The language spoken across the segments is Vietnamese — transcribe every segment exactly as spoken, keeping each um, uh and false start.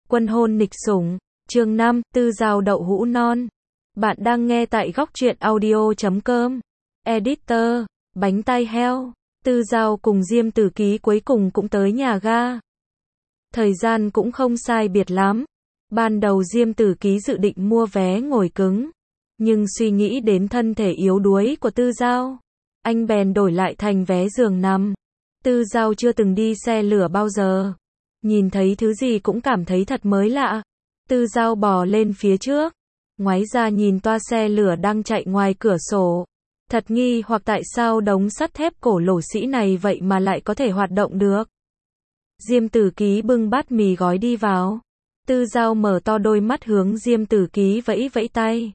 Quân hôn nịch sủng, chương năm, Tư Dao đậu hũ non. Bạn đang nghe tại góc truyện audio chấm com. Editor, bánh tai heo. Tư Dao cùng Diêm Tử Ký cuối cùng cũng tới nhà ga. Thời gian cũng không sai biệt lắm. Ban đầu Diêm Tử Ký dự định mua vé ngồi cứng, nhưng suy nghĩ đến thân thể yếu đuối của Tư Dao, anh bèn đổi lại thành vé giường nằm. Tư Dao chưa từng đi xe lửa bao giờ, nhìn thấy thứ gì cũng cảm thấy thật mới lạ. Tư Dao bò lên phía trước, ngoái ra nhìn toa xe lửa đang chạy ngoài cửa sổ. Thật nghi hoặc tại sao đống sắt thép cổ lỗ sĩ này vậy mà lại có thể hoạt động được. Diêm Tử Ký bưng bát mì gói đi vào. Tư Dao mở to đôi mắt hướng Diêm Tử Ký vẫy vẫy tay.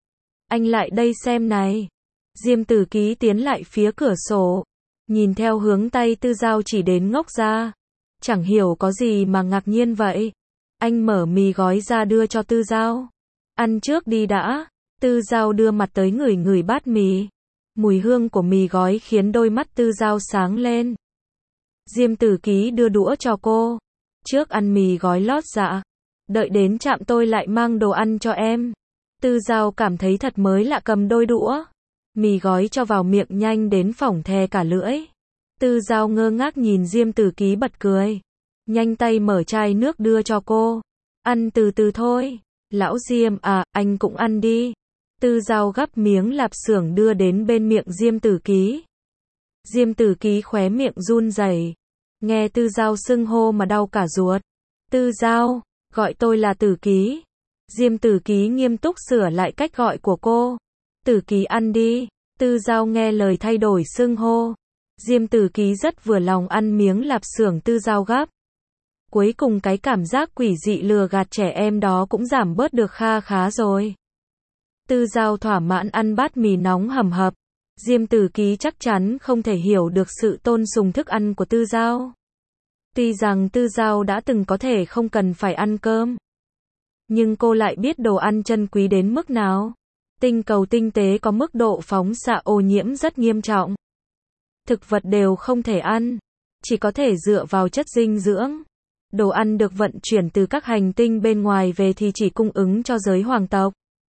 Anh lại đây xem này. Diêm Tử Ký tiến lại phía cửa sổ, nhìn theo hướng tay Tư Dao chỉ đến ngốc ra. Chẳng hiểu có gì mà ngạc nhiên vậy. Anh mở mì gói ra đưa cho Tư Dao. Ăn trước đi đã. Tư Dao đưa mặt tới ngửi ngửi bát mì. Mùi hương của mì gói khiến đôi mắt Tư Dao sáng lên. Diêm Tử Ký đưa đũa cho cô. Trước ăn mì gói lót dạ. Đợi đến trạm tôi lại mang đồ ăn cho em. Tư Dao cảm thấy thật mới lạ, cầm đôi đũa. Mì gói cho vào miệng nhanh đến phỏng thè cả lưỡi. Tư Dao ngơ ngác nhìn Diêm Tử Ký bật cười. Nhanh tay mở chai nước đưa cho cô. Ăn từ từ thôi. Lão Diêm à, anh cũng ăn đi. Tư Dao gắp miếng lạp xưởng đưa đến bên miệng Diêm Tử Ký. Diêm Tử Ký khóe miệng run rẩy. Nghe Tư Dao xưng hô mà đau cả ruột. Tư Dao, gọi tôi là Tử Ký. Diêm Tử Ký nghiêm túc sửa lại cách gọi của cô. Tử Ký ăn đi. Tư Dao nghe lời thay đổi xưng hô. Diêm Tử Ký rất vừa lòng ăn miếng lạp xưởng Tư Dao gắp. Cuối cùng cái cảm giác quỷ dị lừa gạt trẻ em đó cũng giảm bớt được kha khá rồi. Tư Dao thỏa mãn ăn bát mì nóng hầm hập. Diêm Tử Ký chắc chắn không thể hiểu được sự tôn sùng thức ăn của Tư Dao. Tuy rằng Tư Dao đã từng có thể không cần phải ăn cơm, nhưng cô lại biết đồ ăn chân quý đến mức nào. Tinh cầu tinh tế có mức độ phóng xạ ô nhiễm rất nghiêm trọng. Thực vật đều không thể ăn, chỉ có thể dựa vào chất dinh dưỡng. Đồ ăn được vận chuyển từ các hành tinh bên ngoài về thì chỉ cung ứng cho giới hoàng tộc,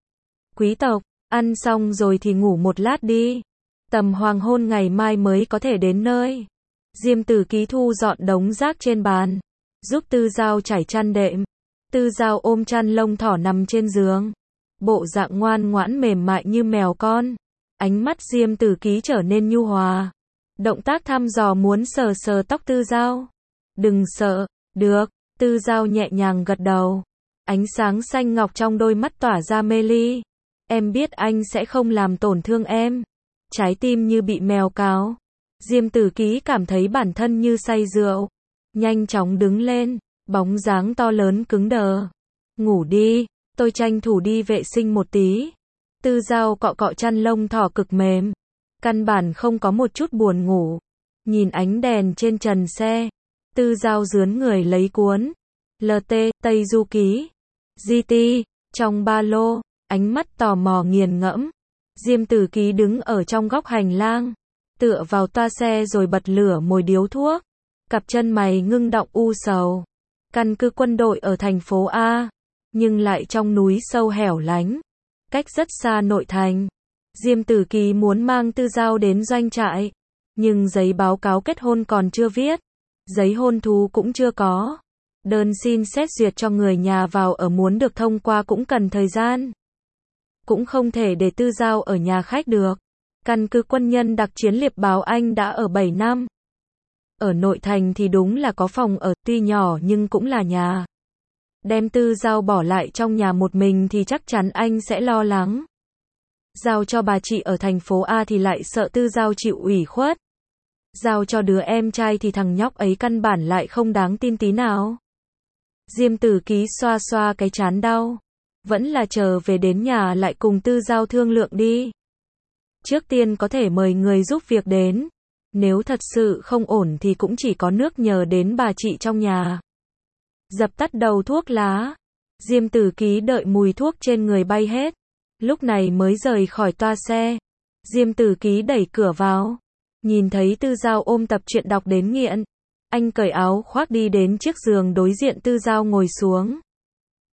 quý tộc. Ăn xong rồi thì ngủ một lát đi. Tầm hoàng hôn ngày mai mới có thể đến nơi. Diêm Tử Ký thu dọn đống rác trên bàn, giúp Tư Dao trải chăn đệm. Tư Dao ôm chăn lông thỏ nằm trên giường, bộ dạng ngoan ngoãn mềm mại như mèo con. Ánh mắt Diêm Tử Ký trở nên nhu hòa, động tác thăm dò muốn sờ sờ tóc Tư Dao. Đừng sợ. Được. Tư Dao nhẹ nhàng gật đầu. Ánh sáng xanh ngọc trong đôi mắt tỏa ra mê ly. Em biết anh sẽ không làm tổn thương em. Trái tim như bị mèo cào. Diêm Tử Ký cảm thấy bản thân như say rượu. Nhanh chóng đứng lên, bóng dáng to lớn cứng đờ. Ngủ đi, tôi tranh thủ đi vệ sinh một tí. Tư Dao cọ cọ chăn lông thỏ cực mềm, căn bản không có một chút buồn ngủ. Nhìn ánh đèn trên trần xe, Tư Dao rướn người lấy cuốn lờ tê Tây Du Ký giê tê trong ba lô, ánh mắt tò mò nghiền ngẫm. Diêm Tử Ký đứng ở trong góc hành lang, tựa vào toa xe rồi bật lửa mồi điếu thuốc. Cặp chân mày ngưng đọng u sầu. Căn cứ quân đội ở thành phố A, nhưng lại trong núi sâu hẻo lánh, cách rất xa nội thành. Diêm Tử Ký muốn mang Tư Dao đến doanh trại, nhưng giấy báo cáo kết hôn còn chưa viết, giấy hôn thú cũng chưa có. Đơn xin xét duyệt cho người nhà vào ở muốn được thông qua cũng cần thời gian. Cũng không thể để Tư Dao ở nhà khách được. Căn cứ quân nhân đặc chiến Liệp Báo Anh đã ở bảy năm. Ở nội thành thì đúng là có phòng ở, tuy nhỏ nhưng cũng là nhà. Đem Tư Dao bỏ lại trong nhà một mình thì chắc chắn anh sẽ lo lắng. Giao cho bà chị ở thành phố A thì lại sợ Tư Dao chịu ủy khuất. Giao cho đứa em trai thì thằng nhóc ấy căn bản lại không đáng tin tí nào. Diêm Tử Ký xoa xoa cái trán đau. Vẫn là chờ về đến nhà lại cùng Tư Dao thương lượng đi. Trước tiên có thể mời người giúp việc đến. Nếu thật sự không ổn thì cũng chỉ có nước nhờ đến bà chị trong nhà. Dập tắt đầu thuốc lá. Diêm Tử Ký đợi mùi thuốc trên người bay hết, lúc này mới rời khỏi toa xe. Diêm Tử Ký đẩy cửa vào, nhìn thấy Tư Dao ôm tập truyện đọc đến nghiện. Anh cởi áo khoác đi đến chiếc giường đối diện Tư Dao ngồi xuống.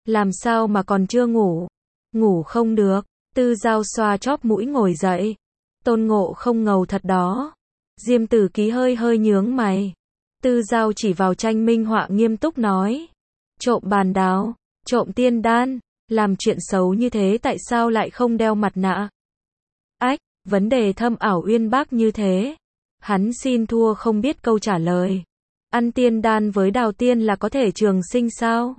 Làm sao mà còn chưa ngủ? Ngủ không được. Tư Giao xoa chóp mũi ngồi dậy. Tôn Ngộ không ngầu thật đó. Diêm Tử Ký hơi hơi nhướng mày. Tư Giao chỉ vào tranh minh họa nghiêm túc nói. Trộm bàn đào, trộm tiên đan, làm chuyện xấu như thế tại sao lại không đeo mặt nạ? Ách, vấn đề thâm ảo uyên bác như thế. Hắn xin thua không biết câu trả lời. Ăn tiên đan với đào tiên là có thể trường sinh sao?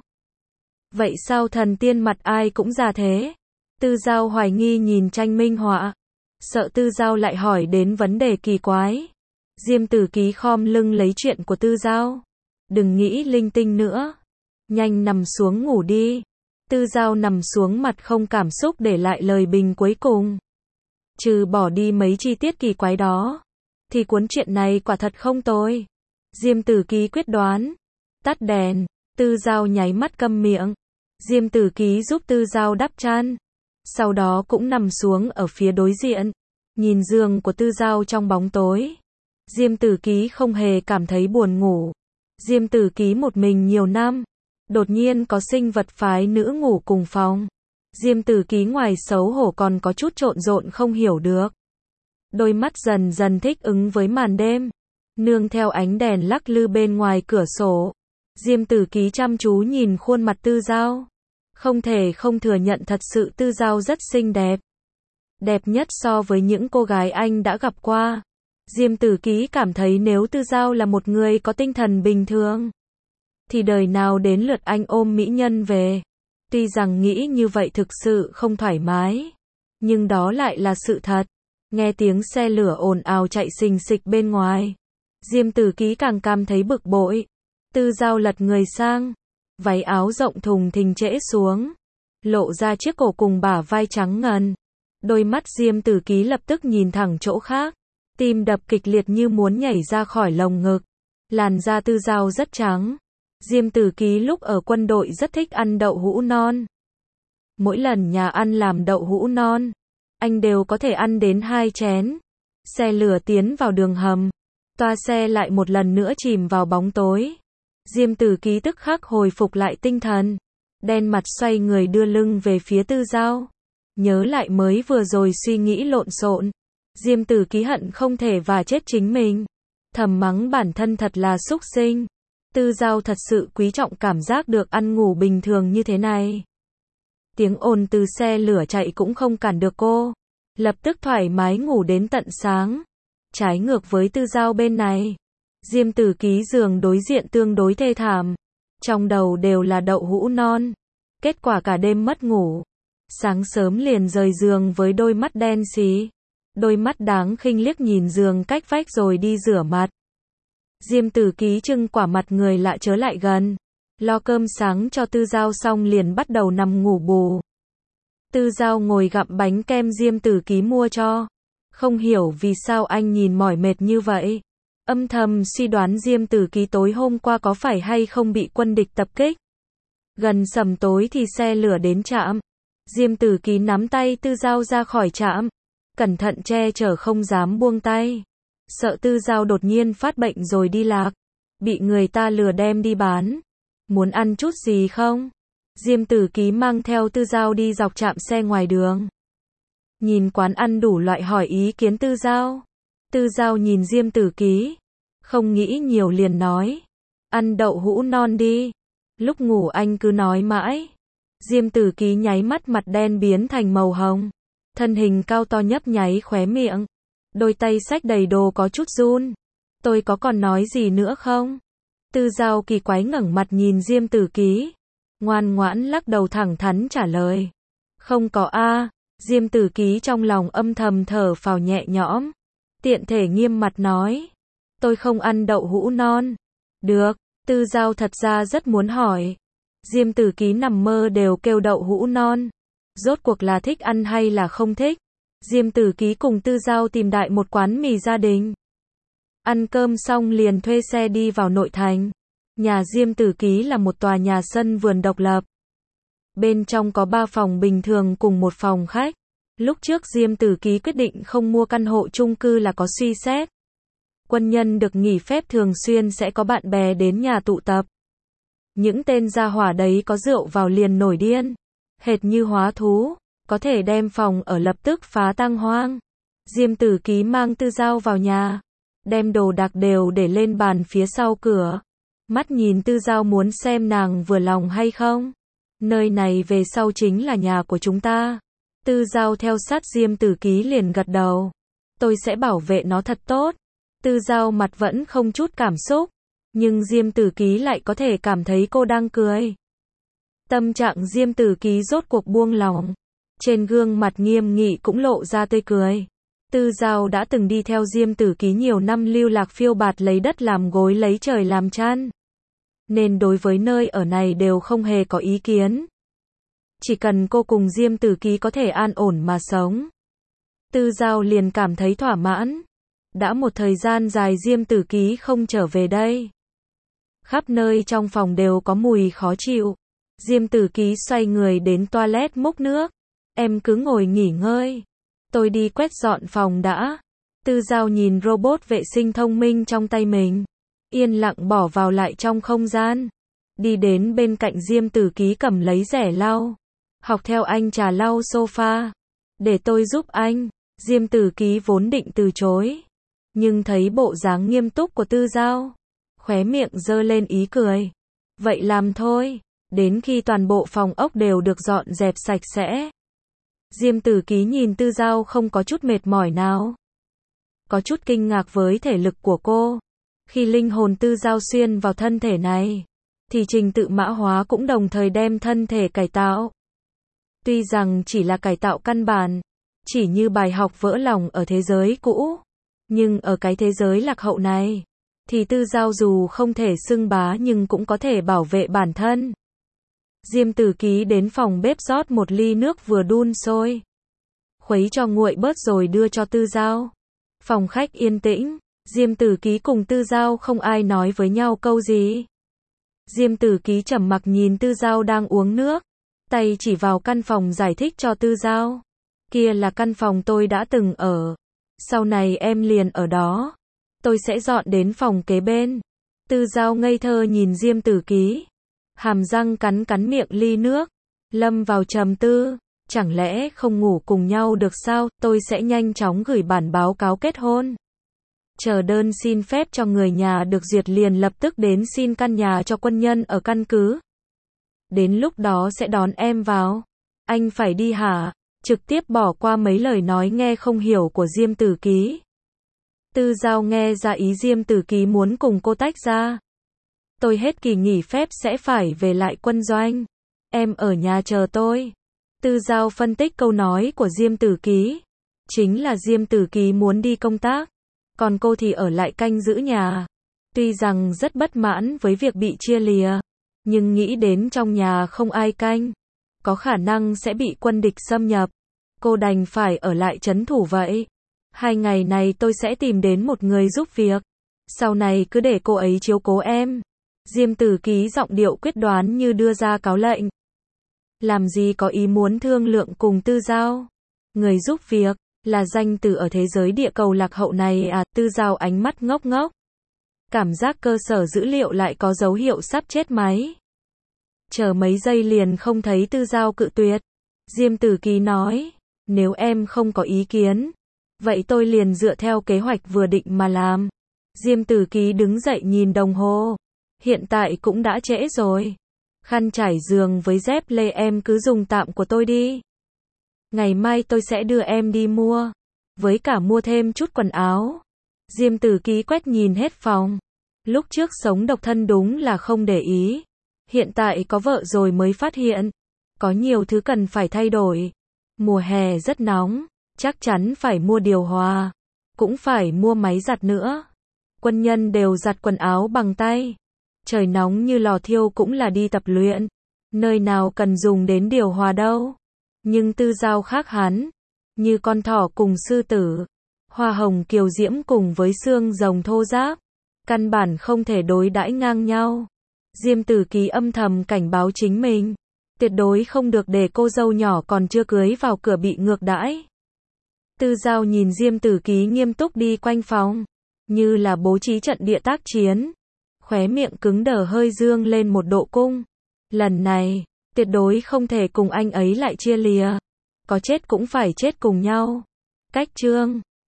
Vậy sao thần tiên mặt ai cũng già thế? Tư Giao hoài nghi nhìn tranh minh họa. Sợ Tư Giao lại hỏi đến vấn đề kỳ quái. Diêm Tử Ký khom lưng lấy chuyện của Tư Giao. Đừng nghĩ linh tinh nữa. Nhanh nằm xuống ngủ đi. Tư Giao nằm xuống mặt không cảm xúc để lại lời bình cuối cùng. Trừ bỏ đi mấy chi tiết kỳ quái đó, thì cuốn truyện này quả thật không tồi. Diêm Tử Ký quyết đoán. Tắt đèn. Tư Giao nháy mắt câm miệng. Diêm Tử Ký giúp Tư Giao đắp chăn. Sau đó cũng nằm xuống ở phía đối diện. Nhìn giường của Tư Giao trong bóng tối. Diêm Tử Ký không hề cảm thấy buồn ngủ. Diêm Tử Ký một mình nhiều năm. Đột nhiên có sinh vật phái nữ ngủ cùng phòng. Diêm Tử Ký ngoài xấu hổ còn có chút trộn rộn không hiểu được. Đôi mắt dần dần thích ứng với màn đêm. Nương theo ánh đèn lắc lư bên ngoài cửa sổ. Diêm Tử Ký chăm chú nhìn khuôn mặt Tư Giao. Không thể không thừa nhận thật sự Tư Giao rất xinh đẹp. Đẹp nhất so với những cô gái anh đã gặp qua. Diêm Tử Ký cảm thấy nếu Tư Giao là một người có tinh thần bình thường, thì đời nào đến lượt anh ôm mỹ nhân về. Tuy rằng nghĩ như vậy thực sự không thoải mái, nhưng đó lại là sự thật. Nghe tiếng xe lửa ồn ào chạy xình xịch bên ngoài. Diêm Tử Ký càng cảm thấy bực bội. Tư Giao lật người sang. Váy áo rộng thùng thình trễ xuống. Lộ ra chiếc cổ cùng bả vai trắng ngần. Đôi mắt Diêm Tử Ký lập tức nhìn thẳng chỗ khác. Tim đập kịch liệt như muốn nhảy ra khỏi lồng ngực. Làn da Tư Giao rất trắng. Diêm Tử Ký lúc ở quân đội rất thích ăn đậu hũ non. Mỗi lần nhà ăn làm đậu hũ non, anh đều có thể ăn đến hai chén. Xe lửa tiến vào đường hầm. Toa xe lại một lần nữa chìm vào bóng tối. Diêm Tử Ký tức khắc hồi phục lại tinh thần. Đen mặt xoay người đưa lưng về phía Tư Giao. Nhớ lại mới vừa rồi suy nghĩ lộn xộn. Diêm Tử Ký hận không thể và chết chính mình. Thầm mắng bản thân thật là xúc sinh. Tư Giao thật sự quý trọng cảm giác được ăn ngủ bình thường như thế này. Tiếng ồn từ xe lửa chạy cũng không cản được cô. Lập tức thoải mái ngủ đến tận sáng. Trái ngược với Tư Giao bên này. Diêm Tử Ký giường đối diện tương đối thê thảm. Trong đầu đều là đậu hũ non. Kết quả cả đêm mất ngủ. Sáng sớm liền rời giường với đôi mắt đen xí. Đôi mắt đáng khinh liếc nhìn giường cách vách rồi đi rửa mặt. Diêm Tử Ký trưng quả mặt người lạ chớ lại gần. Lo cơm sáng cho Tư Giao xong liền bắt đầu nằm ngủ bù. Tư Giao ngồi gặm bánh kem Diêm Tử Ký mua cho. Không hiểu vì sao anh nhìn mỏi mệt như vậy. Âm thầm suy đoán Diêm Tử Ký tối hôm qua có phải hay không bị quân địch tập kích. Gần sầm tối thì xe lửa đến trạm. Diêm Tử Ký nắm tay Tư Giao ra khỏi trạm. Cẩn thận che chở không dám buông tay. Sợ Tư Giao đột nhiên phát bệnh rồi đi lạc. Bị người ta lừa đem đi bán. Muốn ăn chút gì không? Diêm Tử Ký mang theo Tư Giao đi dọc trạm xe ngoài đường. Nhìn quán ăn đủ loại hỏi ý kiến Tư Giao. Tư Giao nhìn Diêm Tử Ký. Không nghĩ nhiều liền nói. Ăn đậu hũ non đi. Lúc ngủ anh cứ nói mãi. Diêm Tử Ký nháy mắt mặt đen biến thành màu hồng. Thân hình cao to nhấp nháy khóe miệng. Đôi tay xách đầy đồ có chút run. Tôi có còn nói gì nữa không? Tư Giao kỳ quái ngẩng mặt nhìn Diêm Tử Ký. Ngoan ngoãn lắc đầu thẳng thắn trả lời. Không có a. Diêm Tử Ký trong lòng âm thầm thở phào nhẹ nhõm. Tiện thể nghiêm mặt nói. Tôi không ăn đậu hũ non. Được. Tư Giao thật ra rất muốn hỏi. Diêm Tử Ký nằm mơ đều kêu đậu hũ non. Rốt cuộc là thích ăn hay là không thích? Diêm Tử Ký cùng Tư Giao tìm đại một quán mì gia đình. Ăn cơm xong liền thuê xe đi vào nội thành. Nhà Diêm Tử Ký là một tòa nhà sân vườn độc lập. Bên trong có ba phòng bình thường cùng một phòng khách. Lúc trước Diêm Tử Ký quyết định không mua căn hộ chung cư là có suy xét. Quân nhân được nghỉ phép thường xuyên sẽ có bạn bè đến nhà tụ tập. Những tên gia hỏa đấy có rượu vào liền nổi điên. Hệt như hóa thú. Có thể đem phòng ở lập tức phá tang hoang. Diêm Tử Ký mang Tư Giao vào nhà. Đem đồ đạc đều để lên bàn phía sau cửa. Mắt nhìn Tư Giao muốn xem nàng vừa lòng hay không. Nơi này về sau chính là nhà của chúng ta. Tư Giao theo sát Diêm Tử Ký liền gật đầu. Tôi sẽ bảo vệ nó thật tốt. Tư Giao mặt vẫn không chút cảm xúc. Nhưng Diêm Tử Ký lại có thể cảm thấy cô đang cười. Tâm trạng Diêm Tử Ký rốt cuộc buông lỏng. Trên gương mặt nghiêm nghị cũng lộ ra tươi cười. Tư Giao đã từng đi theo Diêm Tử Ký nhiều năm lưu lạc phiêu bạt lấy đất làm gối lấy trời làm chăn. Nên đối với nơi ở này đều không hề có ý kiến. Chỉ cần cô cùng Diêm Tử Ký có thể an ổn mà sống. Tư Giao liền cảm thấy thỏa mãn. Đã một thời gian dài Diêm Tử Ký không trở về đây. Khắp nơi trong phòng đều có mùi khó chịu. Diêm Tử Ký xoay người đến toilet múc nước. Em cứ ngồi nghỉ ngơi. Tôi đi quét dọn phòng đã. Tư Giao nhìn robot vệ sinh thông minh trong tay mình. Yên lặng bỏ vào lại trong không gian. Đi đến bên cạnh Diêm Tử Ký cầm lấy rẻ lau. Học theo anh trà lau sofa. Để tôi giúp anh. Diêm Tử Ký vốn định từ chối. Nhưng thấy bộ dáng nghiêm túc của Tư Giao. Khóe miệng giơ lên ý cười. Vậy làm thôi. Đến khi toàn bộ phòng ốc đều được dọn dẹp sạch sẽ. Diêm Tử Ký nhìn Tư Giao không có chút mệt mỏi nào. Có chút kinh ngạc với thể lực của cô. Khi linh hồn Tư Giao xuyên vào thân thể này, thì trình tự mã hóa cũng đồng thời đem thân thể cải tạo. Tuy rằng chỉ là cải tạo căn bản, chỉ như bài học vỡ lòng ở thế giới cũ, nhưng ở cái thế giới lạc hậu này, thì Tư Giao dù không thể xưng bá nhưng cũng có thể bảo vệ bản thân. Diêm Tử Ký đến phòng bếp rót một ly nước vừa đun sôi. Khuấy cho nguội bớt rồi đưa cho Tư Giao. Phòng khách yên tĩnh, Diêm Tử Ký cùng Tư Giao không ai nói với nhau câu gì. Diêm Tử Ký trầm mặc nhìn Tư Giao đang uống nước. Tay chỉ vào căn phòng giải thích cho Tư Giao. Kia là căn phòng tôi đã từng ở. Sau này em liền ở đó. Tôi sẽ dọn đến phòng kế bên. Tư Giao ngây thơ nhìn Diêm Tử Ký. Hàm răng cắn cắn miệng ly nước. Lâm vào trầm tư. Chẳng lẽ không ngủ cùng nhau được sao? Tôi sẽ nhanh chóng gửi bản báo cáo kết hôn. Chờ đơn xin phép cho người nhà được duyệt liền lập tức đến xin căn nhà cho quân nhân ở căn cứ. Đến lúc đó sẽ đón em vào. Anh phải đi hả? Trực tiếp bỏ qua mấy lời nói nghe không hiểu của Diêm Tử Ký. Tư Giao nghe ra ý Diêm Tử Ký muốn cùng cô tách ra. Tôi hết kỳ nghỉ phép sẽ phải về lại quân doanh. Em ở nhà chờ tôi. Tư Giao phân tích câu nói của Diêm Tử Ký. Chính là Diêm Tử Ký muốn đi công tác. Còn cô thì ở lại canh giữ nhà. Tuy rằng rất bất mãn với việc bị chia lìa. Nhưng nghĩ đến trong nhà không ai canh. Có khả năng sẽ bị quân địch xâm nhập. Cô đành phải ở lại trấn thủ vậy. Hai ngày này tôi sẽ tìm đến một người giúp việc. Sau này cứ để cô ấy chiếu cố em. Diêm Tử Ký giọng điệu quyết đoán như đưa ra cáo lệnh. Làm gì có ý muốn thương lượng cùng Tư Giao. Người giúp việc, là danh từ ở thế giới địa cầu lạc hậu này à? Tư Giao ánh mắt ngốc ngốc. Cảm giác cơ sở dữ liệu lại có dấu hiệu sắp chết máy. Chờ mấy giây liền không thấy Tư Giao cự tuyệt. Diêm Tử Ký nói, nếu em không có ý kiến, vậy tôi liền dựa theo kế hoạch vừa định mà làm. Diêm Tử Ký đứng dậy nhìn đồng hồ. Hiện tại cũng đã trễ rồi. Khăn trải giường với dép lê em cứ dùng tạm của tôi đi. Ngày mai tôi sẽ đưa em đi mua. Với cả mua thêm chút quần áo. Diêm Tử Ký quét nhìn hết phòng. Lúc trước sống độc thân đúng là không để ý. Hiện tại có vợ rồi mới phát hiện. Có nhiều thứ cần phải thay đổi. Mùa hè rất nóng. Chắc chắn phải mua điều hòa. Cũng phải mua máy giặt nữa. Quân nhân đều giặt quần áo bằng tay. Trời nóng như lò thiêu cũng là đi tập luyện. Nơi nào cần dùng đến điều hòa đâu. Nhưng Tư Giao khác hắn. Như con thỏ cùng sư tử. Hoa hồng kiều diễm cùng với xương rồng thô ráp. Căn bản không thể đối đãi ngang nhau. Diêm Tử Ký âm thầm cảnh báo chính mình. Tuyệt đối không được để cô dâu nhỏ còn chưa cưới vào cửa bị ngược đãi. Tư Giao nhìn Diêm Tử Ký nghiêm túc đi quanh phòng. Như là bố trí trận địa tác chiến. Khóe miệng cứng đờ hơi dương lên một độ cung. Lần này, tuyệt đối không thể cùng anh ấy lại chia lìa. Có chết cũng phải chết cùng nhau. Cách chương